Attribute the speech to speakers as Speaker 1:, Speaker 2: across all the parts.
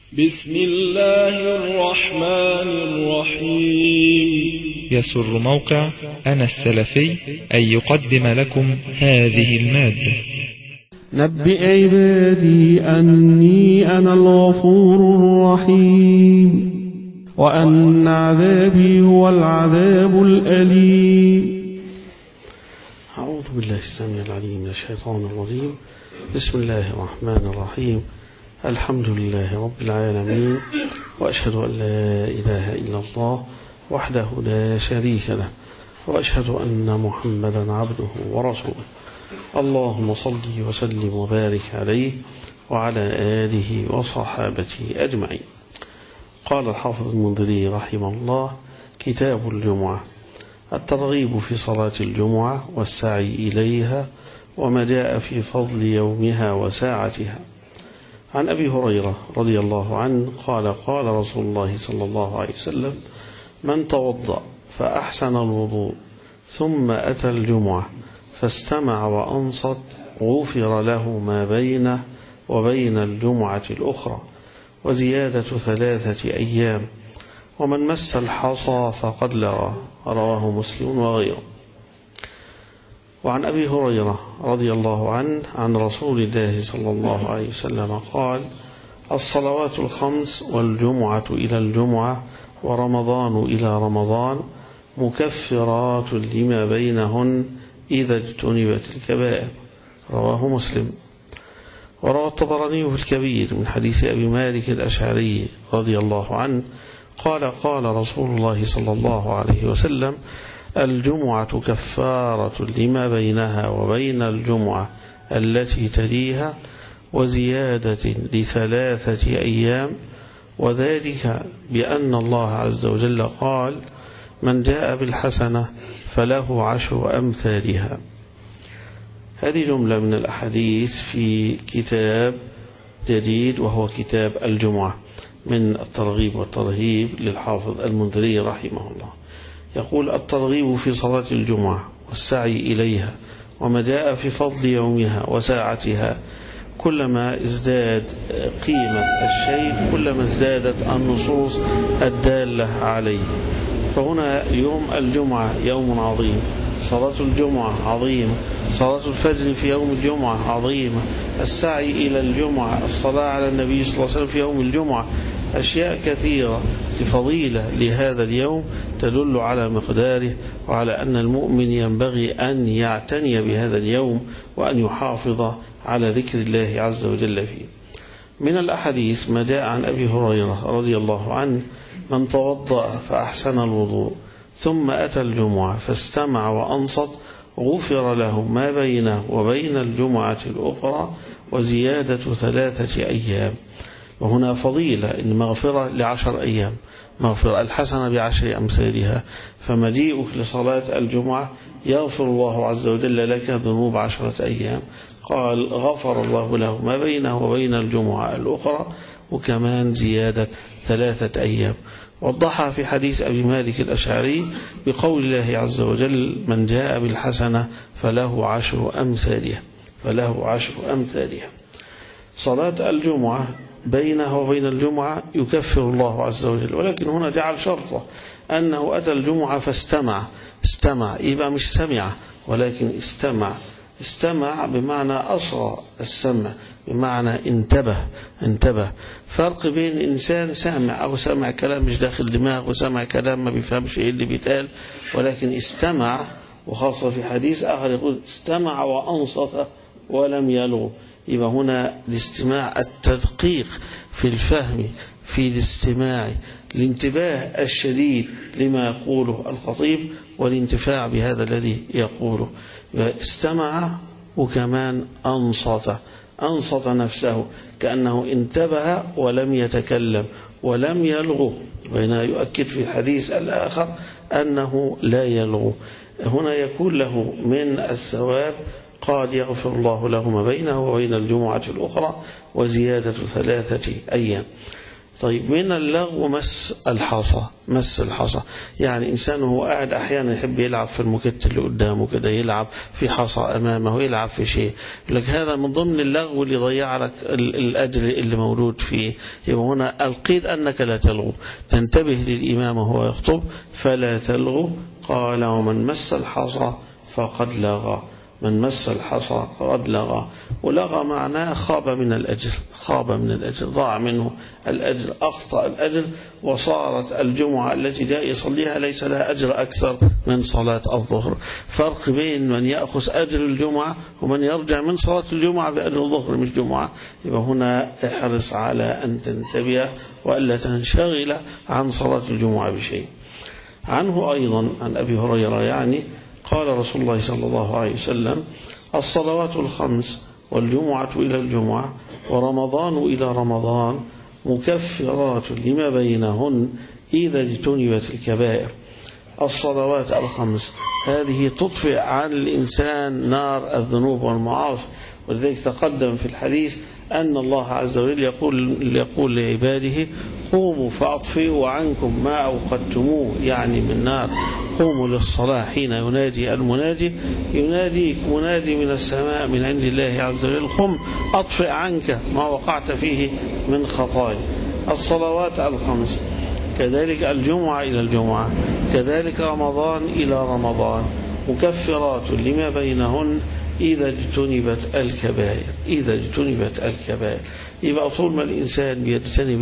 Speaker 1: بسم الله الرحمن الرحيم.
Speaker 2: يسر موقع أنا السلفي أن يقدم لكم هذه المادة.
Speaker 3: نبئ عبادي أني أنا الغفور الرحيم وأن عذابي هو العذاب الأليم.
Speaker 4: أعوذ بالله السميع العليم من الشيطان الرجيم. بسم الله الرحمن الرحيم. الحمد لله رب العالمين، وأشهد أن لا إله إلا الله وحده لا شريك له، وأشهد أن محمدا عبده ورسوله. اللهم صل وسلم وبارك عليه وعلى آله وصحابته أجمعين. قال الحافظ المنذري رحمه الله: كتاب الجمعة. الترغيب في صلاة الجمعة والسعي إليها وما جاء في فضل يومها وساعتها. عن أبي هريرة رضي الله عنه قال: قال رسول الله صلى الله عليه وسلم: من توضأ فأحسن الوضوء ثم أتى الجمعة فاستمع وأنصت غفر له ما بينه وبين الجمعة الأخرى وزيادة 3 أيام، ومن مس الحصى فقد لغى. رواه مسلم وغيره. وعن أبي هريرة رضي الله عنه عن رسول الله صلى الله عليه وسلم قال: الصلوات الخمس والجمعة إلى الجمعة ورمضان إلى رمضان مكفرات لما بينهن إذا اجتنبت الكبائر. رواه مسلم. وروى الطبراني في الكبير من حديث أبي مالك الأشعري رضي الله عنه قال: قال رسول الله صلى الله عليه وسلم: الجمعة كفارة لما بينها وبين الجمعة التي تليها وزيادة ل3 أيام، وذلك بأن الله عز وجل قال: من جاء بالحسنة فله 10 أمثالها. هذه جملة من الأحاديث في كتاب جديد وهو كتاب الجمعة من الترغيب والترهيب للحافظ المنذري رحمه الله. يقول: الترغيب في صلاة الجمعة والسعي إليها وما جاء في فضل يومها وساعتها. كلما ازداد قيمة الشيء كلما ازدادت النصوص الدالة عليه. فهنا يوم الجمعة يوم عظيم، صلاة الجمعة عظيمة، صلاة الفجر في يوم الجمعة عظيمة، السعي إلى الجمعة، الصلاة على النبي صلى الله عليه وسلم في يوم الجمعة. أشياء كثيرة فضيلة لهذا اليوم تدل على مقداره وعلى أن المؤمن ينبغي أن يعتني بهذا اليوم وأن يحافظ على ذكر الله عز وجل فيه. من الأحاديث ما جاء عن أبي هريرة رضي الله عنه: من توضأ فأحسن الوضوء ثم أتى الجمعة فاستمع وأنصت غفر له ما بينه وبين الجمعة الأخرى وزيادة 3 أيام. وهنا فضيلة إن مغفرة ل10 أيام، مغفرة الحسنة ب10 أمثالها. فمجيئك لصلاة الجمعة يغفر الله عز وجل لك ذنوب 10 أيام. قال: غفر الله له ما بينه وبين الجمعة الأخرى، وكمان زيادة 3 أيام. وضحها في حديث أبي مالك الأشعري بقول الله عز وجل: من جاء بالحسنة فله 10 أمثالها، فله 10 أمثالها. صلاة الجمعة بينها وبين الجمعة يكفر الله عز وجل، ولكن هنا جعل شرطه أنه أتى الجمعة فاستمع. استمع يبقى مش سمع ولكن استمع بمعنى أصغى السمع، بمعنى انتبه. فرق بين إنسان سامع أو سامع كلام مش داخل دماغه وسامع كلام ما بيفهمش إيه اللي بيتقال، ولكن استمع. وخاصة في حديث آخر يقول: استمع وأنصت ولم يلغو. يبقى هنا الاستماع، التدقيق في الفهم، في الاستماع، الانتباه الشديد لما يقوله الخطيب والانتفاع بهذا الذي يقوله. استمع وكمان أنصت نفسه كأنه انتبه ولم يتكلم ولم يلغو، بين يؤكد في الحديث الآخر أنه لا يلغو. هنا يكون له من الثواب قال: يغفر الله له ما بينه وبين الجمعة الأخرى وزيادة 3 أيام. طيب من اللغو مس الحصى، يعني إنسان هو قاعد أحيانا يحب يلعب في المكت اللي قدامه كده، يلعب في حصى أمامه، يلعب في شيء، لك هذا من ضمن اللغو اللي ضيع لك الأجر اللي موجود فيه. يبقى هنا القيد أنك لا تلغو، تنتبه للإمام وهو يخطب فلا تلغو. قال ومن مس الحصى فقد لغى، من مس الحصى فقد لغى. ولغى معناه خاب من الأجر، ضاع منه الأجر، أخطأ الأجر، وصارت الجمعة التي جاء يصليها ليس لها أجر أكثر من صلاة الظهر. فرق بين من يأخذ أجر الجمعة ومن يرجع من صلاة الجمعة بأجر الظهر مش جمعة. يبقى هنا احرص على أن تنتبه وألا تنشغل عن صلاة الجمعة بشيء. عنه أيضا عن أبي هريرة يعني قال رسول الله صلى الله عليه وسلم: الصلوات الخمس والجمعة إلى الجمعة ورمضان إلى رمضان مكفرات لما بينهن إذا اجتنبت الكبائر. الصلوات الخمس هذه تطفئ عن الإنسان نار الذنوب والمعاصي، ولذلك تقدم في الحديث أن الله عز وجل يقول لعباده: قوموا فأطفئوا عنكم ما أوقدتموه، يعني من نار. قوموا للصلاة حين ينادي المنادي، يناديك منادي من السماء من عند الله عز وجل: قم أطفئ عنك ما وقعت فيه من خطايا. الصلوات الخمس، كذلك الجمعة إلى الجمعة، كذلك رمضان إلى رمضان، مكفرات لما بينهن إذا اجتنبت الكبائر. يبقى طول ما الإنسان بيجتنب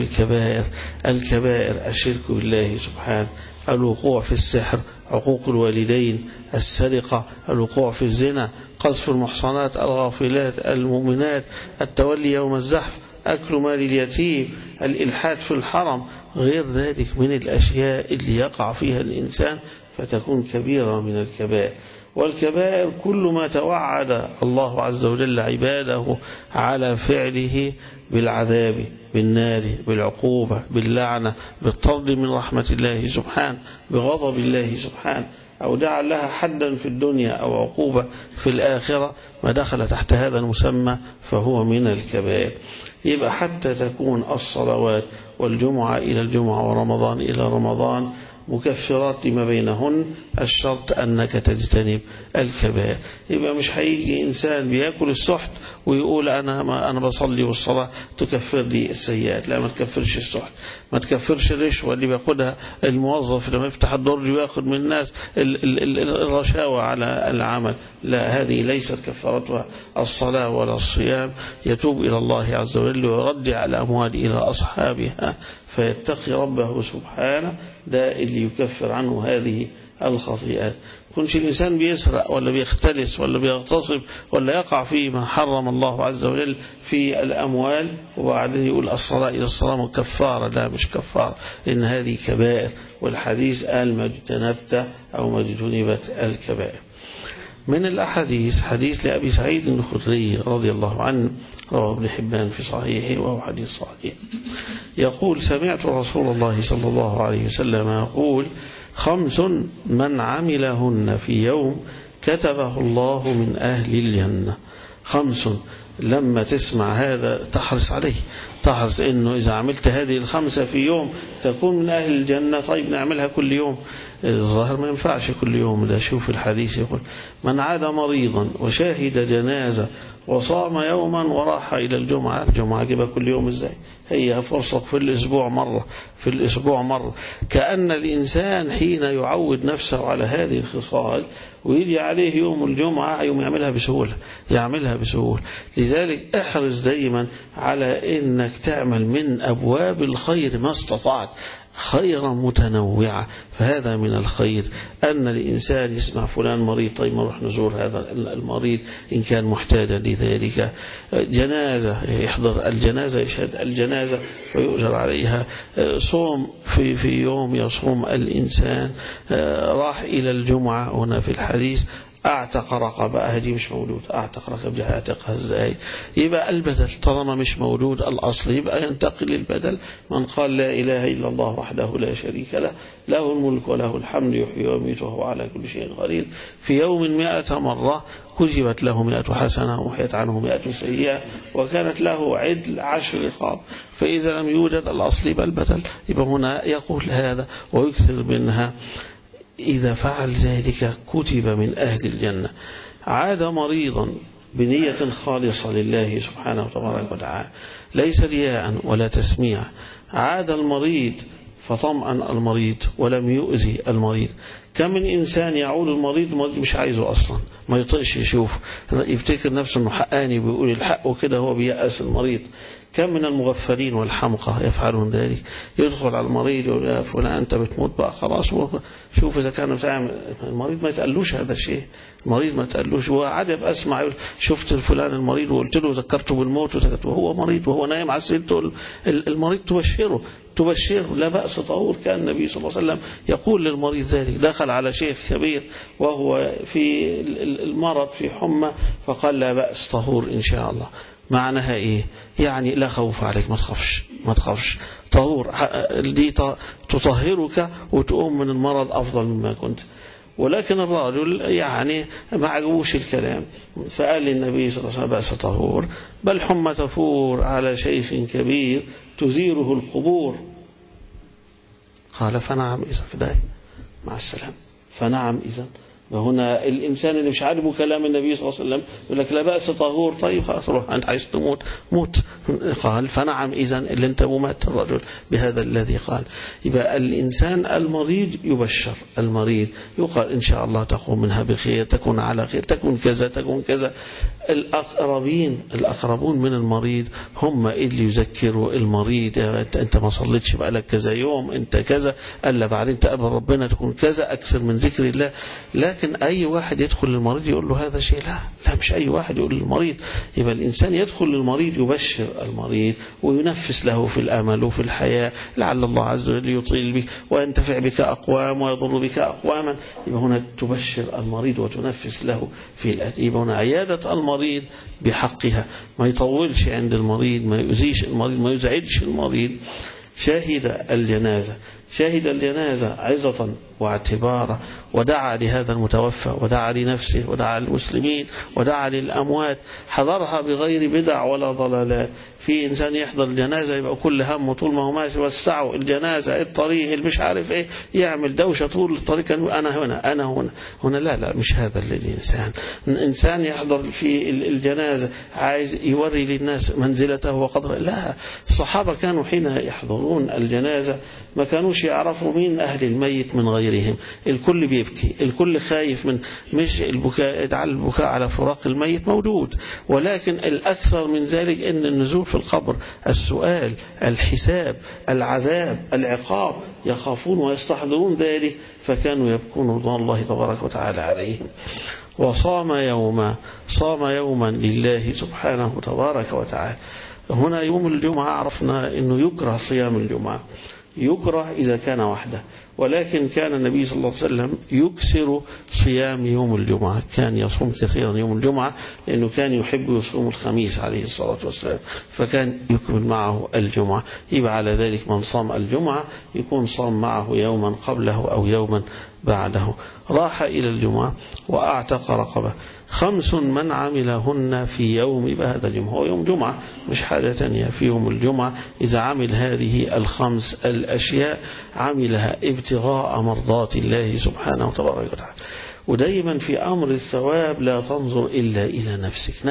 Speaker 4: الكبائر الشرك بالله سبحانه، الوقوع في السحر، عقوق الوالدين، السرقة، الوقوع في الزنا، قذف المحصنات الغافلات المؤمنات، التولي يوم الزحف، أكل مال اليتيم، الإلحاد في الحرم، غير ذلك من الأشياء اللي يقع فيها الإنسان فتكون كبيرة من الكبائر. والكبائر كل ما توعد الله عز وجل عباده على فعله بالعذاب، بالنار، بالعقوبة، باللعنة، بالطرد من رحمة الله سبحانه، بغضب الله سبحانه، أو جعل لها حدا في الدنيا أو عقوبة في الآخرة، ما دخل تحت هذا المسمى فهو من الكبائر. يبقى حتى تكون الصلوات والجمعة إلى الجمعة ورمضان إلى رمضان مكفرات لما بينهن، الشرط أنك تجتنب الكبائر. يبقى مش هيجي إنسان بيأكل السحت ويقول أنا بصلي والصلاة تكفر لي السيئات. لا، ما تكفرش السحت، ما تكفرش الرشوة اللي بياخدها الموظف لما يفتح الدرج ويأخذ من الناس الرشاوى على العمل. لا، هذه ليست كفارتها الصلاة ولا الصيام. يتوب إلى الله عز وجل ويرجع الأموال إلى أصحابها فيتقي ربه سبحانه، ده اللي يكفر عنه هذه الخطيئات. كنش الإنسان بيسرق ولا بيختلس ولا بيغتصب ولا يقع فيه ما حرم الله عز وجل في الأموال وبعدين يقول الصلاة إلى الصلاة مكفارة. لا، مش كفارة، إن هذه كبائر، والحديث قال ما اجتنبت أو ما اجتنبت الكبائر. من الأحاديث حديث لأبي سعيد الخدري رضي الله عنه، رواه ابن حبان في صحيحه وهو حديث صحيح، يقول: سمعت رسول الله صلى الله عليه وسلم يقول: 5 من عملهن في يوم كتبه الله من أهل الجنة. 5 لما تسمع هذا تحرص عليه، تحرص إنه إذا عملت هذه 5 في يوم تكون من أهل الجنة. طيب نعملها كل يوم؟ الظاهر ما ينفعش كل يوم. ده شوف الحديث يقول: من عاد مريضا وشاهد جنازة وصام يوما وراح إلى الجمعة. الجمعة جيبها كل يوم إزاي؟ هي فرصة في الأسبوع مرة. كأن الإنسان حين يعود نفسه على هذه الخصال ويجي عليه يوم الجمعة يوم يعملها بسهولة. لذلك احرص دائما على إنك تعمل من أبواب الخير ما استطعت، خيرا متنوعة. فهذا من الخير أن الإنسان يسمع فلان مريض، طيب نروح نزور هذا المريض إن كان محتاجا لذلك. جنازة يحضر الجنازة، يشهد الجنازة فيؤجر عليها. صوم في يوم يصوم الإنسان. راح إلى الجمعة، هنا في الحديث أعتق رقبة، هذه مش موجود، أعتق رقبة دي هيعتقها إزاي؟ يبقى البدل طالما مش موجود الأصل يبقى ينتقل البدل. من قال لا إله إلا الله وحده لا شريك له، له الملك وله الحمد يحيي ويميت وهو على كل شيء قدير، في يوم 100 مرة كتبت له 100 حسنة ومحيت عنه 100 سيئة وكانت له عدل 10 رقاب. فإذا لم يوجد الأصل يبقى البدل. يبقى هنا يقول هذا ويكثر منها. إذا فعل ذلك كتب من أهل الجنة. عاد مريضا بنية خالصة لله سبحانه وتعالى، ليس رياء ولا تسميع. عاد المريض فطمأن المريض ولم يؤذي المريض. كم من إنسان يعود المريض مش عايزه أصلا، ما يطيقش يشوف، يفتكر نفسه أنه حقاني بيقول الحق وكده، هو بيأس المريض. كم من المغفلين والحمقى يفعلون ذلك، يدخل على المريض يقول يا فلان أنت بتموت بقى خلاص، شوف إذا كان بتعمل. المريض ما يتقلوش هذا الشيء، المريض ما يتقلوش. وعجب أسمع شفت الفلان المريض وقلت له ذكرته بالموت وهو مريض وهو نايم على سريرته، المريض تبشره لا بأس طهور. كان النبي صلى الله عليه وسلم يقول للمريض ذلك. دخل على شيخ كبير وهو في المرض في حمى فقال لا بأس طهور إن شاء الله. معناها إيه؟ يعني لا خوف عليك، ما تخافش طهور دي تطهرك وتقوم من المرض أفضل مما كنت. ولكن الرجل يعني ما عجبوش الكلام، فقال للنبي صلى الله عليه وسلم بأس طهور، بل حمى تفور على شيخ كبير تزيره القبور. قال فنعم إذا فداي مع السلام. فنعم إذا. وهنا الإنسان اللي مش عاجبه كلام النبي صلى الله عليه وسلم يقول لك لا بأس طهور، طيب خلاص روح أنت عايز تموت موت. قال فنعم إذا اللي انت مات الرجل بهذا الذي قال. يبقى الإنسان المريض يبشر، المريض يقال إن شاء الله تقوم منها بخير، تكون على خير، تكون كذا تكون كذا. الأقربون من المريض هم اللي يذكروا المريض أنت ما صليتش بقالك كذا يوم، أنت كذا، ألا بعدين تقابل ربنا تكون كذا، أكثر من ذكر الله. لكن أي واحد يدخل للمريض يقول له هذا شيء؟ لا مش أي واحد يقول للمريض. يبقى الإنسان يدخل للمريض يبشر المريض وينفس له في الأمل وفي الحياة، لعل الله عز وجل يطيل بك وينتفع بك أقوام ويضر بك أقواما. يبقى هنا تبشر المريض وتنفس له في الأتي. يبقى هنا عيادة المريض بحقها، ما يطولش عند المريض، ما يؤذيش المريض، ما يزعجش المريض. شاهد الجنازة عظة واعتبارا، ودعا لهذا المتوفى ودعا لنفسه ودعا للمسلمين ودعا للأموات، حضرها بغير بدع ولا ضلالات. في إنسان يحضر الجنازة يبقى كل همه طول ما هو ماشي وسعوا الجنازة الطريق اللي مش عارف ايه، يعمل دوشة طول الطريق أنا هنا لا مش هذا الإنسان. إنسان يحضر في الجنازة عايز يوري للناس منزلته وقدره. لا، الصحابة كانوا حين يحضرون الجنازة ما كانوش يعرفوا مين أهل الميت من غيرهم، الكل بيبكي، الكل خايف من مش البكاء على فراق الميت موجود، ولكن الأكثر من ذلك أن النزول في القبر، السؤال، الحساب، العذاب، العقاب، يخافون ويستحضرون ذلك، فكانوا يبكون رضوان الله تبارك وتعالى عليهم. وصام يوما لله سبحانه تبارك وتعالى. هنا يوم الجمعة عرفنا أنه يكره صيام الجمعة، يكره إذا كان وحده، ولكن كان النبي صلى الله عليه وسلم يكثر صيام يوم الجمعة، كان يصوم كثيرا يوم الجمعة لأنه كان يحب يصوم الخميس عليه الصلاة والسلام، فكان يكمل معه الجمعة. يبقى على ذلك من صام الجمعة يكون صام معه يوما قبله أو يوما بعده. راح إلى الجمعة وأعتق رقبة. 5 من عملهن في يوم، يبقى هذا اليوم هو يوم جمعة مش حاجة تانية. في يوم الجمعة إذا عمل هذه 5 الأشياء عملها ابتغاء مرضات الله سبحانه وتعالى. ودايما في أمر الثواب لا تنظر إلا إلى نفسك،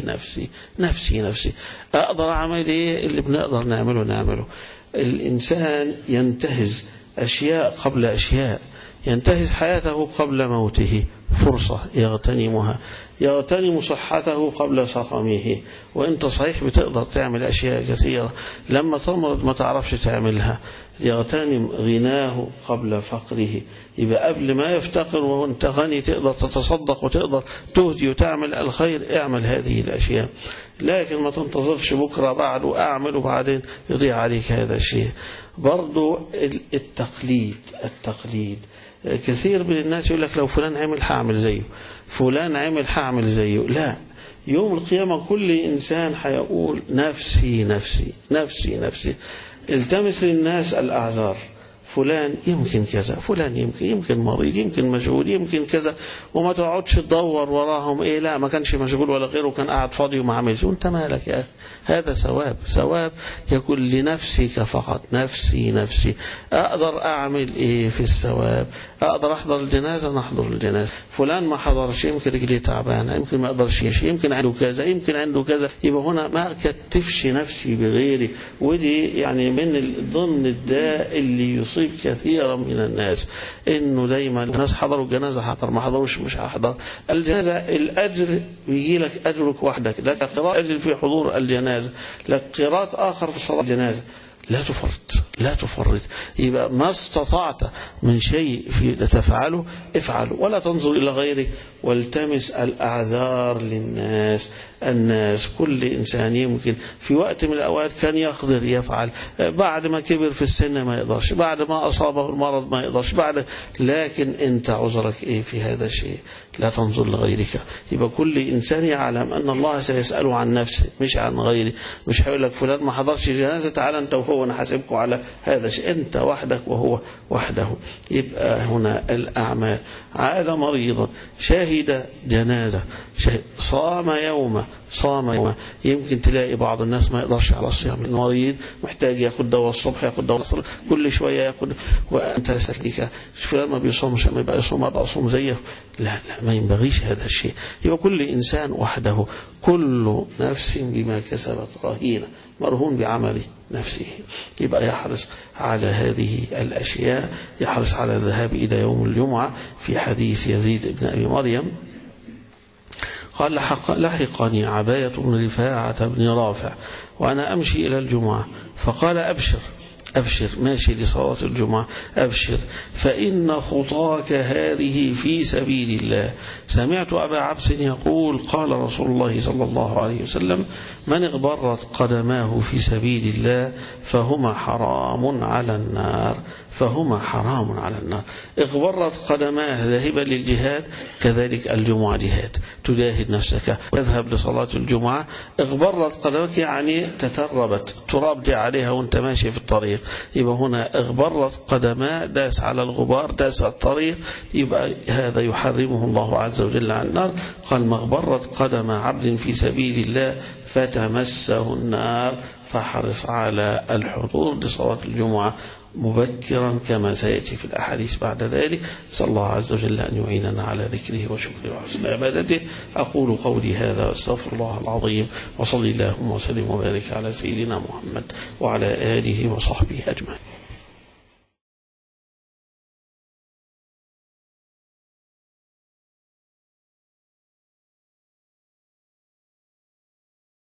Speaker 4: نفسي أقدر أعمل إيه اللي بنقدر نعمله. الإنسان ينتهز أشياء قبل أشياء، ينتهز حياته قبل موته، فرصة يغتنمها، يغتنم صحته قبل سقمه. وانت صحيح بتقدر تعمل أشياء كثيرة، لما تمرض ما تعرفش تعملها. يغتنم غناه قبل فقره، يبقى قبل ما يفتقر وانت غني تقدر تتصدق وتقدر تهدي وتعمل الخير، اعمل هذه الأشياء. لكن ما تنتظرش بكرة بعد وأعمل وبعدين يضيع عليك هذا الشيء. برضو التقليد كثير من الناس يقول لك لو فلان عمل هعمل زيه، فلان عمل هعمل زيه. لا، يوم القيامة كل إنسان هيقول نفسي نفسي نفسي نفسي. التمس للناس الأعذار، فلان يمكن كذا، فلان يمكن مريض، يمكن مشغول، يمكن كذا، وما تقعدش تدور وراهم ايه، لا ما كانش مشغول ولا غيره، كان قاعد فاضي وما عملش، وانت مالك يا اخي؟ هذا ثواب يكون لنفسك فقط. نفسي نفسي. اقدر اعمل ايه في الثواب؟ اقدر احضر الجنازه، نحضر الجنازه. فلان ما حضرش، يمكن رجليه تعبانه، يمكن ما يقدرش يمشي، يمكن عنده كذا، يمكن عنده كذا. يبقى هنا ما كتفش نفسي بغيري. ودي يعني من ضمن الداء اللي يصيب كثيرا من الناس، انه دايما الناس حضروا الجنازه حضر، ما حضروش مش هحضر. الجنازه الاجر بيجي لك اجرك وحدك، لك قراءه اجر في حضور الجنازه، لك قراءه اخر في صلاه الجنازه. لا تفرط. يبقى ما استطعت من شيء في تفعله افعله، ولا تنظر إلى غيرك، والتمس الأعذار للناس. كل إنسان يمكن في وقت من الأوقات كان يقدر يفعل، بعد ما كبر في السن ما يقدرش، بعد ما أصابه المرض ما يقدرش، لكن أنت عذرك إيه في هذا الشيء؟ لا تنظر لغيرك. يبقى كل إنسان يعلم أن الله سيسأله عن نفسه مش عن غيره. مش هيقول لك فلان ما حضرش جنازة، تعالى أنت وهو أنا حاسبكم على هذا الشيء، أنت وحدك وهو وحده. يبقى هنا الأعمال. عاد مريضا، شاهد جنازة، صام يوم. يمكن تلاقي بعض الناس ما يقدرش على الصيام، المريض محتاج ياخد دواء الصبح، ياخد دواء الصبح، كل شوية ياخد، وأنت لسك فلان ما بيصومش، ما يبقى يصوم أبقى أصوم زيه. لا ما ينبغيش هذا الشيء. يبقى كل إنسان وحده، كل نفس بما كسبت رهينة، مرهون بعمل نفسه. يبقى يحرص على هذه الأشياء، يحرص على الذهاب إلى يوم الجمعة. في حديث يزيد بن أبي مريم قال لحقني عباية بن رفاعة بن رافع وأنا أمشي إلى الجمعة، فقال أبشر ماشي لصلاة الجمعة، أبشر فإن خطاك هذه في سبيل الله. سمعت أبا عبس يقول قال رسول الله صلى الله عليه وسلم من اغبرت قدماه في سبيل الله فهما حرام على النار. اغبرت قدماه ذاهبا للجهاد، كذلك الجمعة جهاد، تجاهد نفسك وتذهب لصلاة الجمعة. اغبرت قدمك يعني تتربت، تراب جاء عليها وانت ماشي في الطريق. يبقى هنا اغبرت قدماه، داس على الغبار، داس على الطريق، يبقى هذا يحرمه الله عز وجل عن النار. قال مغبرت قدم عبد في سبيل الله فتمسه النار. فحرص على الحضور لصلاة الجمعة مبكرا كما سيأتي في الأحاديث بعد ذلك. صلى الله عز وجل أن يعيننا على ذكره وشكره وحسن عبادته. أقول قولي هذا واستغفر الله العظيم، وصلي اللهم وسلم وبارك على سيدنا محمد وعلى آله وصحبه أجمعين.